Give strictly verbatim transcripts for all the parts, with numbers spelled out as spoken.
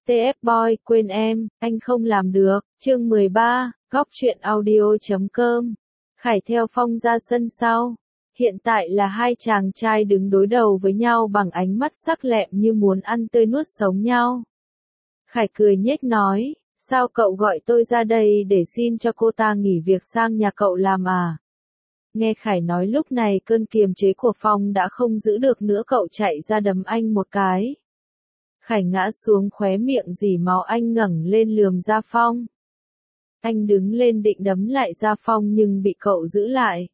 tê ép Boy, quên em, anh không làm được. Chương mười ba, góc truyện audio chấm com. Khải theo Phong ra sân sau. Hiện tại là hai chàng trai đứng đối đầu với nhau bằng ánh mắt sắc lẹm như muốn ăn tươi nuốt sống nhau. Khải cười nhếch nói, sao cậu gọi tôi ra đây để xin cho cô ta nghỉ việc sang nhà cậu làm à? Nghe Khải nói lúc này cơn kiềm chế của Phong đã không giữ được nữa, cậu chạy ra đấm anh một cái. Khải ngã xuống, khóe miệng rỉ máu, anh ngẩng lên lườm Gia Phong. Anh đứng lên định đấm lại Gia Phong nhưng bị cậu giữ lại.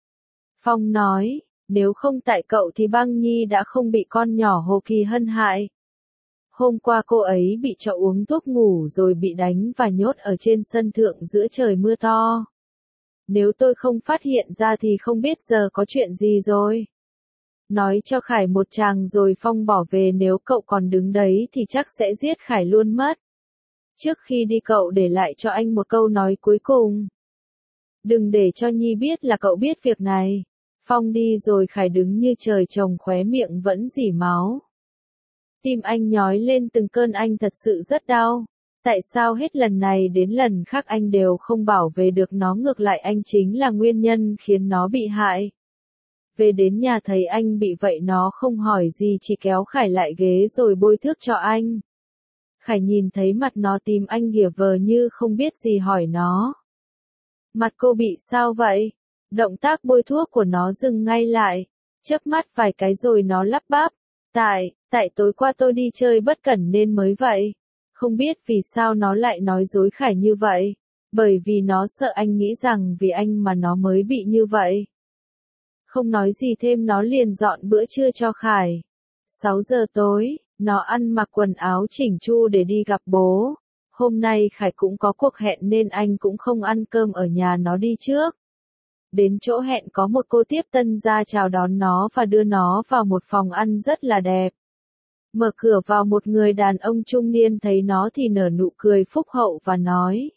Phong nói, nếu không tại cậu thì Băng Nhi đã không bị con nhỏ Hồ Kỳ Hân hại. Hôm qua cô ấy bị cho uống thuốc ngủ rồi bị đánh và nhốt ở trên sân thượng giữa trời mưa to. Nếu tôi không phát hiện ra thì không biết giờ có chuyện gì rồi. Nói cho Khải một tràng rồi Phong bỏ về, nếu cậu còn đứng đấy thì chắc sẽ giết Khải luôn mất. Trước khi đi cậu để lại cho anh một câu nói cuối cùng. Đừng để cho Nhi biết là cậu biết việc này. Phong đi rồi Khải đứng như trời trồng, khóe miệng vẫn rỉ máu. Tim anh nhói lên từng cơn, anh thật sự rất đau. Tại sao hết lần này đến lần khác anh đều không bảo vệ được nó, ngược lại anh chính là nguyên nhân khiến nó bị hại. Về đến nhà thấy anh bị vậy nó không hỏi gì, chỉ kéo Khải lại ghế rồi bôi thuốc cho anh. Khải nhìn thấy mặt nó tím, anh ghìa vờ như không biết gì hỏi nó. Mặt cô bị sao vậy? Động tác bôi thuốc của nó dừng ngay lại. Chớp mắt vài cái rồi nó lắp bắp. Tại, tại tối qua tôi đi chơi bất cẩn nên mới vậy. Không biết vì sao nó lại nói dối Khải như vậy. Bởi vì nó sợ anh nghĩ rằng vì anh mà nó mới bị như vậy. Không nói gì thêm nó liền dọn bữa trưa cho Khải. sáu giờ tối, nó ăn mặc quần áo chỉnh chu để đi gặp bố. Hôm nay Khải cũng có cuộc hẹn nên anh cũng không ăn cơm ở nhà, nó đi trước. Đến chỗ hẹn có một cô tiếp tân ra chào đón nó và đưa nó vào một phòng ăn rất là đẹp. Mở cửa vào một người đàn ông trung niên thấy nó thì nở nụ cười phúc hậu và nói.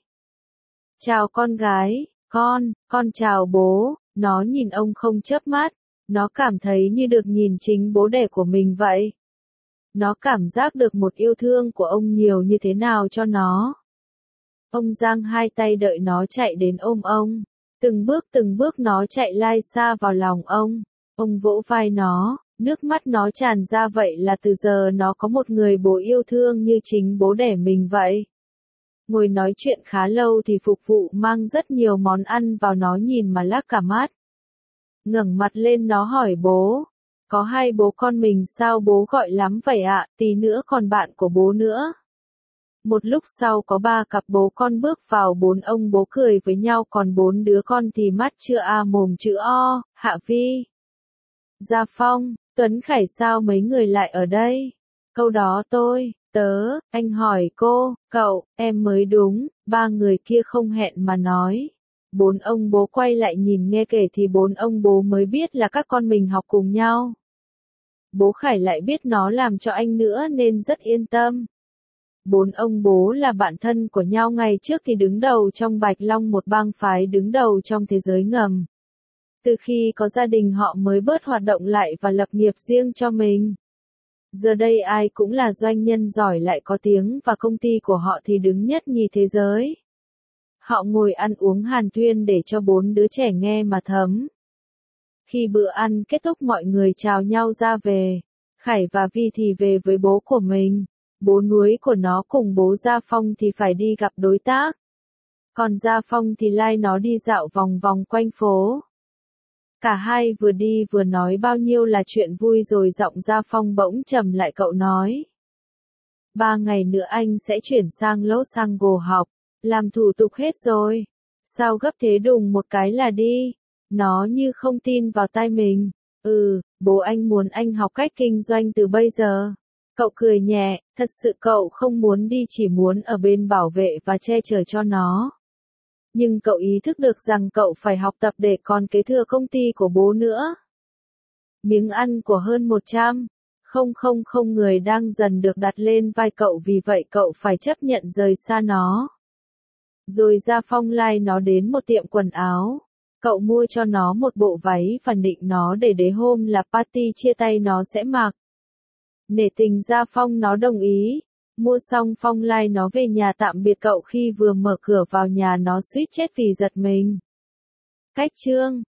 Chào con gái, con, con chào bố. Nó nhìn ông không chớp mắt, nó cảm thấy như được nhìn chính bố đẻ của mình vậy. Nó cảm giác được một yêu thương của ông nhiều như thế nào cho nó. Ông giang hai tay đợi nó chạy đến ôm ông. Từng bước từng bước nó chạy lai xa vào lòng ông. Ông vỗ vai nó, nước mắt nó tràn ra, vậy là từ giờ nó có một người bố yêu thương như chính bố đẻ mình vậy. Ngồi nói chuyện khá lâu thì phục vụ mang rất nhiều món ăn vào, nó nhìn mà lác cả mắt. Ngẩng mặt lên nó hỏi bố, có hai bố con mình sao bố gọi lắm vậy ạ, tí nữa còn bạn của bố nữa. Một lúc sau có ba cặp bố con bước vào, bốn ông bố cười với nhau, còn bốn đứa con thì mắt chưa a mồm chữ o. Hạ Vi, Gia Phong, Tuấn Khải, sao mấy người lại ở đây? Câu đó tôi, tớ, anh hỏi cô, cậu, em mới đúng, ba người kia không hẹn mà nói. Bốn ông bố quay lại nhìn, nghe kể thì bốn ông bố mới biết là các con mình học cùng nhau. Bố Khải lại biết nó làm cho anh nữa nên rất yên tâm. Bốn ông bố là bạn thân của nhau, ngày trước thì đứng đầu trong Bạch Long, một bang phái đứng đầu trong thế giới ngầm. Từ khi có gia đình họ mới bớt hoạt động lại và lập nghiệp riêng cho mình. Giờ đây ai cũng là doanh nhân giỏi lại có tiếng và công ty của họ thì đứng nhất nhì thế giới. Họ ngồi ăn uống hàn huyên để cho bốn đứa trẻ nghe mà thấm. Khi bữa ăn kết thúc mọi người chào nhau ra về. Khải và Vi thì về với bố của mình. Bố nuôi của nó cùng bố Gia Phong thì phải đi gặp đối tác. Còn Gia Phong thì lai nó đi dạo vòng vòng quanh phố. Cả hai vừa đi vừa nói bao nhiêu là chuyện vui rồi giọng Gia Phong bỗng trầm lại, cậu nói. Ba ngày nữa anh sẽ chuyển sang Los Angeles học. Làm thủ tục hết rồi. Sao gấp thế, đùng một cái là đi. Nó như không tin vào tai mình. Ừ, bố anh muốn anh học cách kinh doanh từ bây giờ. Cậu cười nhẹ, thật sự cậu không muốn đi, chỉ muốn ở bên bảo vệ và che chở cho nó. Nhưng cậu ý thức được rằng cậu phải học tập để còn kế thừa công ty của bố nữa. Miếng ăn của hơn một trăm không không không người đang dần được đặt lên vai cậu, vì vậy cậu phải chấp nhận rời xa nó. Rồi Gia Phong lai nó đến một tiệm quần áo. Cậu mua cho nó một bộ váy và định nó để đến hôm là party chia tay nó sẽ mặc. Nể tình Gia Phong nó đồng ý. Mua xong Phong lai nó về nhà tạm biệt cậu khi vừa mở cửa vào nhà nó suýt chết vì giật mình. Cách chương